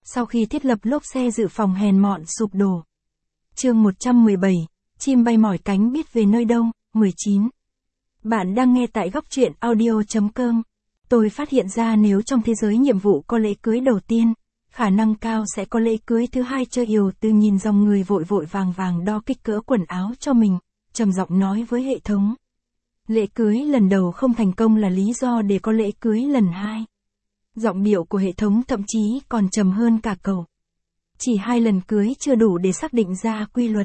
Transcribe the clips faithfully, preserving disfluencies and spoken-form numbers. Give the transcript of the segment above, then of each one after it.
sau khi thiết lập lốp xe dự phòng hèn mọn sụp đổ. Chương một trăm mười bảy, chim bay mỏi cánh biết về nơi đâu, mười chín. Bạn đang nghe tại góc truyện audio chấm com. Tôi phát hiện ra nếu trong thế giới nhiệm vụ có lễ cưới đầu tiên, khả năng cao sẽ có lễ cưới thứ hai. Chơi Yểu Từ nhìn dòng người vội vội vàng vàng đo kích cỡ quần áo cho mình, trầm giọng nói với hệ thống. Lễ cưới lần đầu không thành công là lý do để có lễ cưới lần hai. Giọng điệu của hệ thống thậm chí còn trầm hơn cả cậu. Chỉ hai lần cưới chưa đủ để xác định ra quy luật.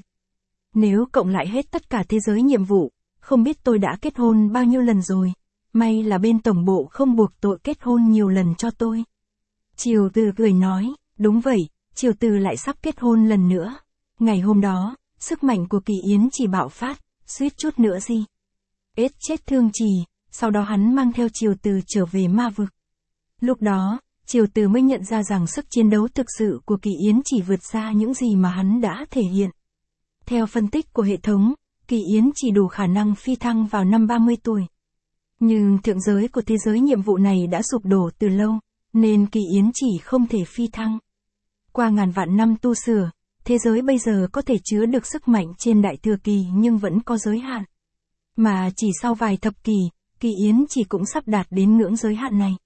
Nếu cộng lại hết tất cả thế giới nhiệm vụ, không biết tôi đã kết hôn bao nhiêu lần rồi. May là bên tổng bộ không buộc tội kết hôn nhiều lần cho tôi. Triều Từ cười nói, đúng vậy, Triều Từ lại sắp kết hôn lần nữa. Ngày hôm đó, sức mạnh của Kỳ Yến chỉ bạo phát, suýt chút nữa gì. Ết chết thương Trì, sau đó hắn mang theo Triều Từ trở về ma vực. Lúc đó, Triều Từ mới nhận ra rằng sức chiến đấu thực sự của Kỳ Yến chỉ vượt xa những gì mà hắn đã thể hiện. Theo phân tích của hệ thống, Kỳ Yến chỉ đủ khả năng phi thăng vào năm ba mươi tuổi. Nhưng thượng giới của thế giới nhiệm vụ này đã sụp đổ từ lâu, nên Kỳ Yến chỉ không thể phi thăng. Qua ngàn vạn năm tu sửa, thế giới bây giờ có thể chứa được sức mạnh trên Đại Thừa Kỳ nhưng vẫn có giới hạn. Mà chỉ sau vài thập kỷ, Kỳ Yến chỉ cũng sắp đạt đến ngưỡng giới hạn này.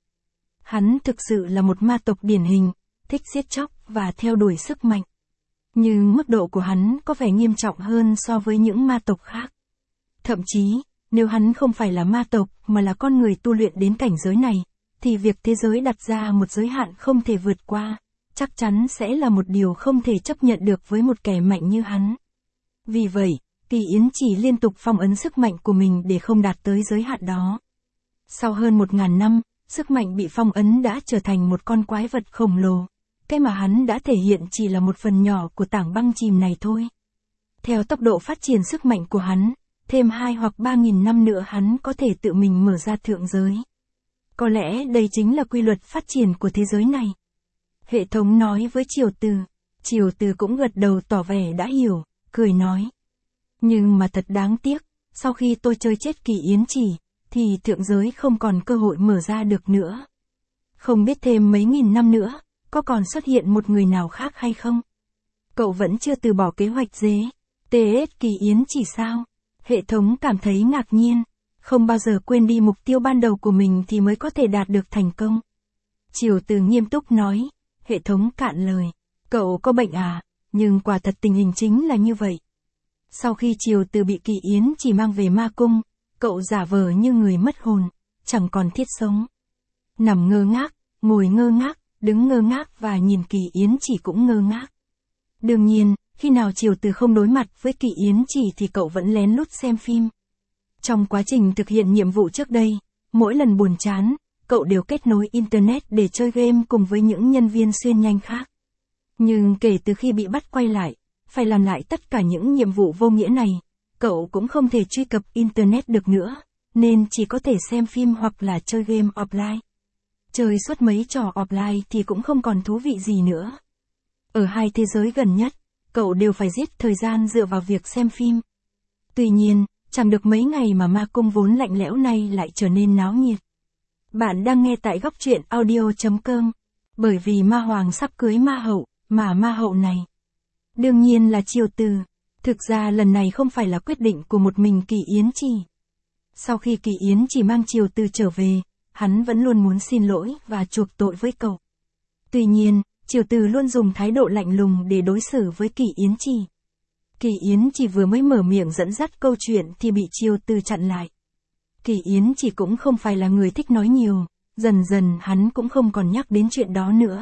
Hắn thực sự là một ma tộc điển hình, thích giết chóc và theo đuổi sức mạnh. Nhưng mức độ của hắn có vẻ nghiêm trọng hơn so với những ma tộc khác. Thậm chí, nếu hắn không phải là ma tộc mà là con người tu luyện đến cảnh giới này, thì việc thế giới đặt ra một giới hạn không thể vượt qua, chắc chắn sẽ là một điều không thể chấp nhận được với một kẻ mạnh như hắn. Vì vậy, Kỳ Yến chỉ liên tục phong ấn sức mạnh của mình để không đạt tới giới hạn đó. Sau hơn một ngàn năm, sức mạnh bị phong ấn đã trở thành một con quái vật khổng lồ. Cái mà hắn đã thể hiện chỉ là một phần nhỏ của tảng băng chìm này thôi. Theo tốc độ phát triển sức mạnh của hắn, thêm hai hoặc ba nghìn năm nữa hắn có thể tự mình mở ra thượng giới. Có lẽ đây chính là quy luật phát triển của thế giới này. Hệ thống nói với Triều Từ. Triều Từ cũng gật đầu tỏ vẻ đã hiểu, cười nói. Nhưng mà thật đáng tiếc, sau khi tôi chơi chết Kỳ Yến chỉ, thì thượng giới không còn cơ hội mở ra được nữa. Không biết thêm mấy nghìn năm nữa, có còn xuất hiện một người nào khác hay không? Cậu vẫn chưa từ bỏ kế hoạch dế. tê ét Kỳ Yến chỉ sao? Hệ thống cảm thấy ngạc nhiên. Không bao giờ quên đi mục tiêu ban đầu của mình thì mới có thể đạt được thành công. Triều Từ nghiêm túc nói. Hệ thống cạn lời. Cậu có bệnh à? Nhưng quả thật tình hình chính là như vậy. Sau khi Triều Từ bị Kỳ Yến chỉ mang về ma cung, cậu giả vờ như người mất hồn, chẳng còn thiết sống. Nằm ngơ ngác, ngồi ngơ ngác, đứng ngơ ngác và nhìn Kỳ Yến chỉ cũng ngơ ngác. Đương nhiên, khi nào Triều Từ không đối mặt với Kỳ Yến chỉ thì cậu vẫn lén lút xem phim. Trong quá trình thực hiện nhiệm vụ trước đây, mỗi lần buồn chán, cậu đều kết nối Internet để chơi game cùng với những nhân viên xuyên nhanh khác. Nhưng kể từ khi bị bắt quay lại, phải làm lại tất cả những nhiệm vụ vô nghĩa này, cậu cũng không thể truy cập Internet được nữa, nên chỉ có thể xem phim hoặc là chơi game offline. Chơi suốt mấy trò offline thì cũng không còn thú vị gì nữa. Ở hai thế giới gần nhất, cậu đều phải giết thời gian dựa vào việc xem phim. Tuy nhiên, chẳng được mấy ngày mà ma cung vốn lạnh lẽo này lại trở nên náo nhiệt. Bạn đang nghe tại góc truyện audio chấm com. Bởi vì ma hoàng sắp cưới ma hậu, mà ma hậu này đương nhiên là Triều Từ. Thực ra lần này không phải là quyết định của một mình Kỳ Yến chỉ. Sau khi Kỳ Yến chỉ mang Triều Từ trở về, hắn vẫn luôn muốn xin lỗi và chuộc tội với cậu. Tuy nhiên, Triều Từ luôn dùng thái độ lạnh lùng để đối xử với Kỳ Yến chỉ. Kỳ Yến chỉ vừa mới mở miệng dẫn dắt câu chuyện thì bị Triều Từ chặn lại. Kỳ Yến chỉ cũng không phải là người thích nói nhiều, dần dần hắn cũng không còn nhắc đến chuyện đó nữa.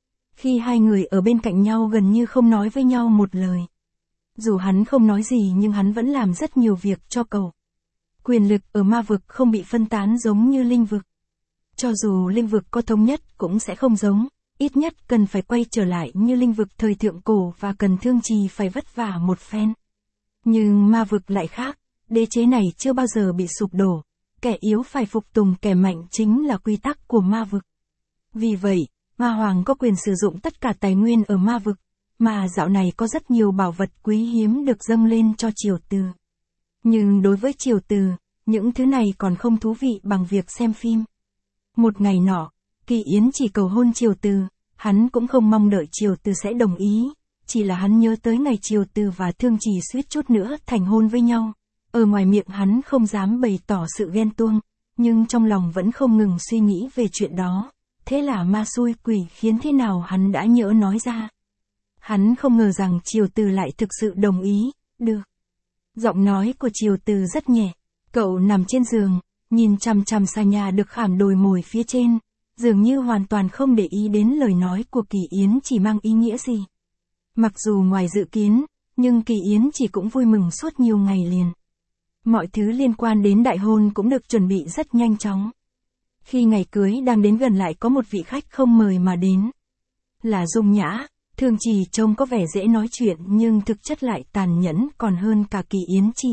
Khi hai người ở bên cạnh nhau gần như không nói với nhau một lời. Dù hắn không nói gì nhưng hắn vẫn làm rất nhiều việc cho cậu. Quyền lực ở ma vực không bị phân tán giống như linh vực. Cho dù linh vực có thống nhất cũng sẽ không giống, ít nhất cần phải quay trở lại như linh vực thời thượng cổ và cần Thương Trì phải vất vả một phen. Nhưng ma vực lại khác, đế chế này chưa bao giờ bị sụp đổ, kẻ yếu phải phục tùng kẻ mạnh chính là quy tắc của ma vực. Vì vậy, ma hoàng có quyền sử dụng tất cả tài nguyên ở ma vực, mà dạo này có rất nhiều bảo vật quý hiếm được dâng lên cho Triều Từ. Nhưng đối với Triều Từ, những thứ này còn không thú vị bằng việc xem phim. Một ngày nọ, Kỳ Yến chỉ cầu hôn Triều Từ, Hắn cũng không mong đợi Triều Từ sẽ đồng ý, chỉ là hắn nhớ tới ngày Triều Từ và Thương Trì suýt chút nữa thành hôn với nhau. Ở ngoài miệng hắn không dám bày tỏ sự ghen tuông, nhưng trong lòng vẫn không ngừng suy nghĩ về chuyện đó. Thế là ma xui quỷ khiến thế nào hắn đã nhỡ nói ra. Hắn không ngờ rằng Triều Từ lại thực sự đồng ý, được. Giọng nói của Triều Từ rất nhẹ, cậu nằm trên giường, nhìn chằm chằm xà nhà được khảm đồi mồi phía trên, dường như hoàn toàn không để ý đến lời nói của Kỳ Yến chỉ mang ý nghĩa gì. Mặc dù ngoài dự kiến, nhưng Kỳ Yến chỉ cũng vui mừng suốt nhiều ngày liền. Mọi thứ liên quan đến đại hôn cũng được chuẩn bị rất nhanh chóng. Khi ngày cưới đang đến gần lại có một vị khách không mời mà đến. Là Dung Nhã. Thương Trì trông có vẻ dễ nói chuyện nhưng thực chất lại tàn nhẫn còn hơn cả Kỳ Yến Trì.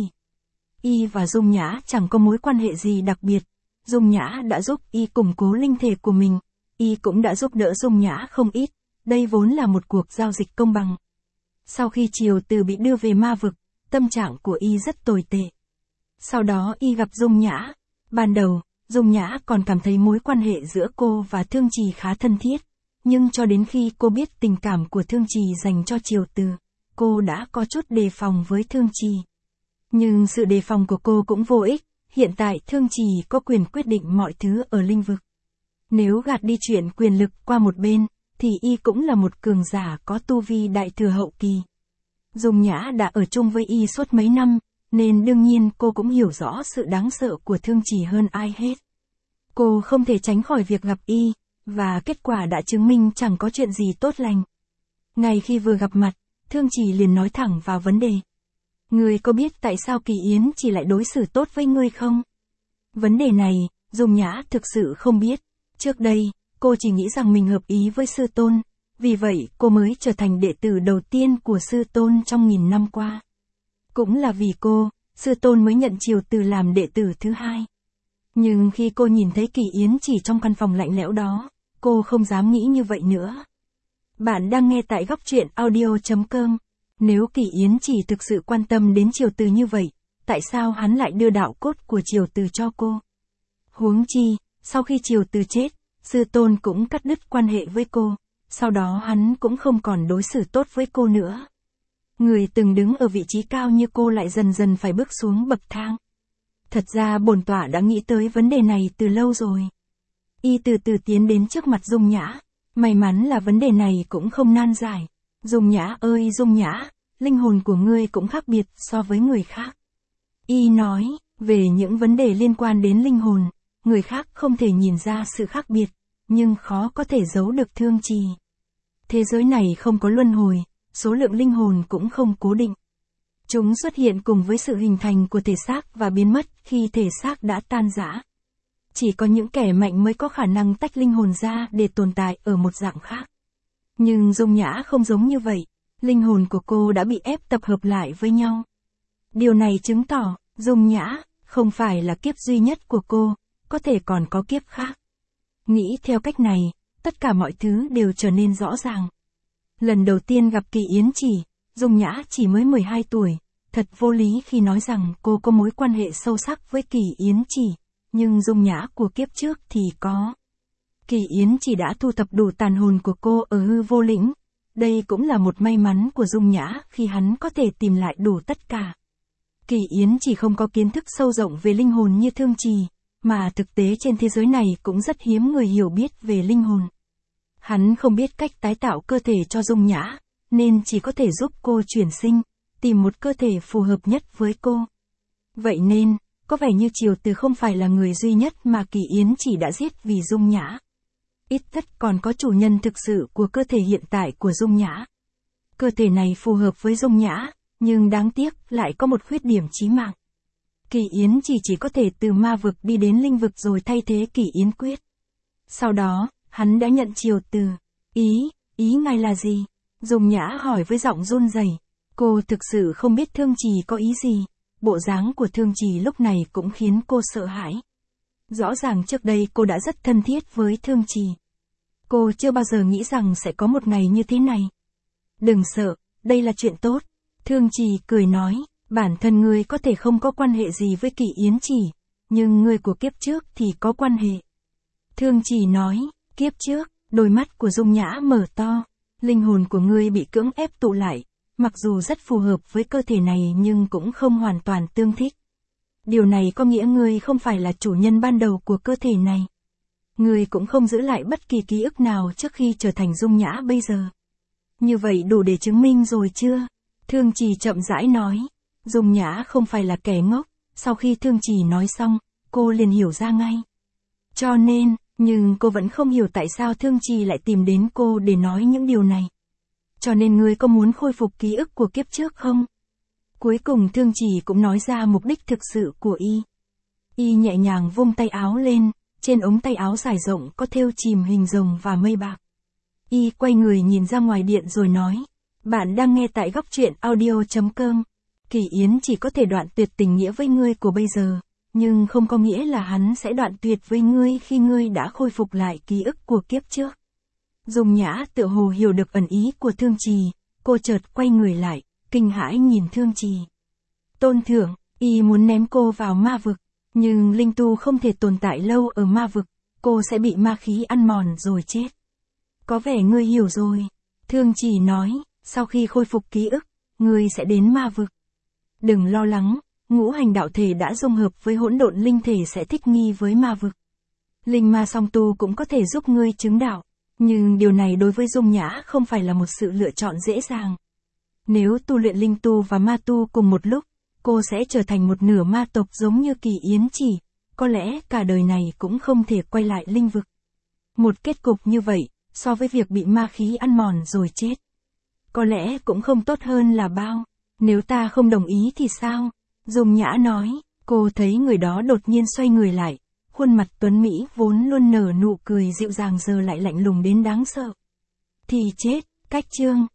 Y và Dung Nhã chẳng có mối quan hệ gì đặc biệt. Dung Nhã đã giúp Y củng cố linh thể của mình. Y cũng đã giúp đỡ Dung Nhã không ít. Đây vốn là một cuộc giao dịch công bằng. Sau khi Triều Từ bị đưa về ma vực, tâm trạng của Y rất tồi tệ. Sau đó Y gặp Dung Nhã. Ban đầu, Dung Nhã còn cảm thấy mối quan hệ giữa cô và Thương Trì khá thân thiết. Nhưng cho đến khi cô biết tình cảm của Thương Trì dành cho Triều Từ, cô đã có chút đề phòng với Thương Trì. Nhưng sự đề phòng của cô cũng vô ích, hiện tại Thương Trì có quyền quyết định mọi thứ ở linh vực. Nếu gạt đi chuyện quyền lực qua một bên, thì Y cũng là một cường giả có tu vi đại thừa hậu kỳ. Dung Nhã đã ở chung với Y suốt mấy năm, nên đương nhiên cô cũng hiểu rõ sự đáng sợ của Thương Trì hơn ai hết. Cô không thể tránh khỏi việc gặp Y. Và kết quả đã chứng minh chẳng có chuyện gì tốt lành. Ngay khi vừa gặp mặt, Thương Trì liền nói thẳng vào vấn đề. Ngươi có biết tại sao Kỳ Yến chỉ lại đối xử tốt với ngươi không? Vấn đề này, Dung Nhã thực sự không biết. Trước đây, cô chỉ nghĩ rằng mình hợp ý với sư tôn. Vì vậy, cô mới trở thành đệ tử đầu tiên của sư tôn trong nghìn năm qua. Cũng là vì cô, sư tôn mới nhận Triều Từ làm đệ tử thứ hai. Nhưng khi cô nhìn thấy Kỳ Yến chỉ trong căn phòng lạnh lẽo đó, cô không dám nghĩ như vậy nữa. Bạn đang nghe tại góc truyện audio chấm com. Nếu Kỳ Yến chỉ thực sự quan tâm đến Triều Từ như vậy, tại sao hắn lại đưa đạo cốt của Triều Từ cho cô? Huống chi, sau khi Triều Từ chết, sư tôn cũng cắt đứt quan hệ với cô, sau đó hắn cũng không còn đối xử tốt với cô nữa. Người từng đứng ở vị trí cao như cô lại dần dần phải bước xuống bậc thang. Thật ra bổn tọa đã nghĩ tới vấn đề này từ lâu rồi. Y từ từ tiến đến trước mặt Dung Nhã. May mắn là vấn đề này cũng không nan giải. Dung Nhã ơi Dung Nhã, linh hồn của ngươi cũng khác biệt so với người khác. Y nói, về những vấn đề liên quan đến linh hồn, người khác không thể nhìn ra sự khác biệt, nhưng khó có thể giấu được Thương Trì. Thế giới này không có luân hồi, số lượng linh hồn cũng không cố định. Chúng xuất hiện cùng với sự hình thành của thể xác và biến mất khi thể xác đã tan rã. Chỉ có những kẻ mạnh mới có khả năng tách linh hồn ra để tồn tại ở một dạng khác. Nhưng Dung Nhã không giống như vậy, linh hồn của cô đã bị ép tập hợp lại với nhau. Điều này chứng tỏ, Dung Nhã, không phải là kiếp duy nhất của cô, có thể còn có kiếp khác. Nghĩ theo cách này, tất cả mọi thứ đều trở nên rõ ràng. Lần đầu tiên gặp Kỳ Yến Chỉ, Dung Nhã chỉ mới mười hai tuổi, thật vô lý khi nói rằng cô có mối quan hệ sâu sắc với Kỳ Yến Chỉ, nhưng Dung Nhã của kiếp trước thì có. Kỳ Yến Chỉ đã thu thập đủ tàn hồn của cô ở hư vô lĩnh, đây cũng là một may mắn của Dung Nhã khi hắn có thể tìm lại đủ tất cả. Kỳ Yến Chỉ không có kiến thức sâu rộng về linh hồn như Thương Trì, mà thực tế trên thế giới này cũng rất hiếm người hiểu biết về linh hồn. Hắn không biết cách tái tạo cơ thể cho Dung Nhã, nên chỉ có thể giúp cô chuyển sinh, tìm một cơ thể phù hợp nhất với cô. Vậy nên, có vẻ như Triều Từ không phải là người duy nhất mà Kỳ Yến Chỉ đã giết vì Dung Nhã. Ít nhất còn có chủ nhân thực sự của cơ thể hiện tại của Dung Nhã. Cơ thể này phù hợp với Dung Nhã, nhưng đáng tiếc lại có một khuyết điểm chí mạng. Kỳ Yến Chỉ chỉ có thể từ ma vực đi đến linh vực rồi thay thế Kỳ Yến Quyết. Sau đó, hắn đã nhận Triều Từ. Ý, ý ngài là gì? Dung Nhã hỏi với giọng run rẩy. Cô thực sự không biết Thương Trì có ý gì. Bộ dáng của Thương Trì lúc này cũng khiến cô sợ hãi. Rõ ràng trước đây cô đã rất thân thiết với Thương Trì. Cô chưa bao giờ nghĩ rằng sẽ có một ngày như thế này. Đừng sợ, đây là chuyện tốt. Thương Trì cười nói, bản thân ngươi có thể không có quan hệ gì với Kỳ Yến Chỉ, nhưng ngươi của kiếp trước thì có quan hệ. Thương Trì nói, kiếp trước, Đôi mắt của Dung Nhã mở to, linh hồn của ngươi bị cưỡng ép tụ lại, mặc dù rất phù hợp với cơ thể này nhưng cũng không hoàn toàn tương thích. Điều này có nghĩa ngươi không phải là chủ nhân ban đầu của cơ thể này. Ngươi cũng không giữ lại bất kỳ ký ức nào trước khi trở thành Dung Nhã bây giờ. Như vậy đủ để chứng minh rồi chưa? Thương Trì chậm rãi nói. Dung Nhã không phải là kẻ ngốc, sau khi Thương Trì nói xong, cô liền hiểu ra ngay. Cho nên, nhưng cô vẫn không hiểu tại sao Thương Trì lại tìm đến cô để nói những điều này. Cho nên ngươi có muốn khôi phục ký ức của kiếp trước không? Cuối cùng Thương Trì cũng nói ra mục đích thực sự của y. Y nhẹ nhàng vung tay áo lên, trên ống tay áo dài rộng có thêu chìm hình rồng và mây bạc. Y quay người nhìn ra ngoài điện rồi nói, bạn đang nghe tại góc truyện audio chấm com. Kỳ Yến chỉ có thể đoạn tuyệt tình nghĩa với ngươi của bây giờ, nhưng không có nghĩa là hắn sẽ đoạn tuyệt với ngươi khi ngươi đã khôi phục lại ký ức của kiếp trước. Dung Nhã tựa hồ hiểu được ẩn ý của Thương Trì, cô chợt quay người lại, kinh hãi nhìn Thương Trì. Tôn thượng, y muốn ném cô vào ma vực, nhưng linh tu không thể tồn tại lâu ở ma vực, cô sẽ bị ma khí ăn mòn rồi chết. Có vẻ ngươi hiểu rồi. Thương Trì nói, sau khi khôi phục ký ức, ngươi sẽ đến ma vực. Đừng lo lắng, ngũ hành đạo thể đã dung hợp với hỗn độn linh thể sẽ thích nghi với ma vực. Linh ma song tu cũng có thể giúp ngươi chứng đạo, nhưng điều này đối với Dung Nhã không phải là một sự lựa chọn dễ dàng. Nếu tu luyện linh tu và ma tu cùng một lúc, cô sẽ trở thành một nửa ma tộc giống như Kỳ Yến chỉ, có lẽ cả đời này cũng không thể quay lại linh vực. Một kết cục như vậy, so với việc bị ma khí ăn mòn rồi chết, có lẽ cũng không tốt hơn là bao. Nếu ta không đồng ý thì sao? Dung Nhã nói, cô thấy người đó đột nhiên xoay người lại, khuôn mặt tuấn Mỹ vốn luôn nở nụ cười dịu dàng giờ lại lạnh lùng đến đáng sợ. Thì chết, cách chương.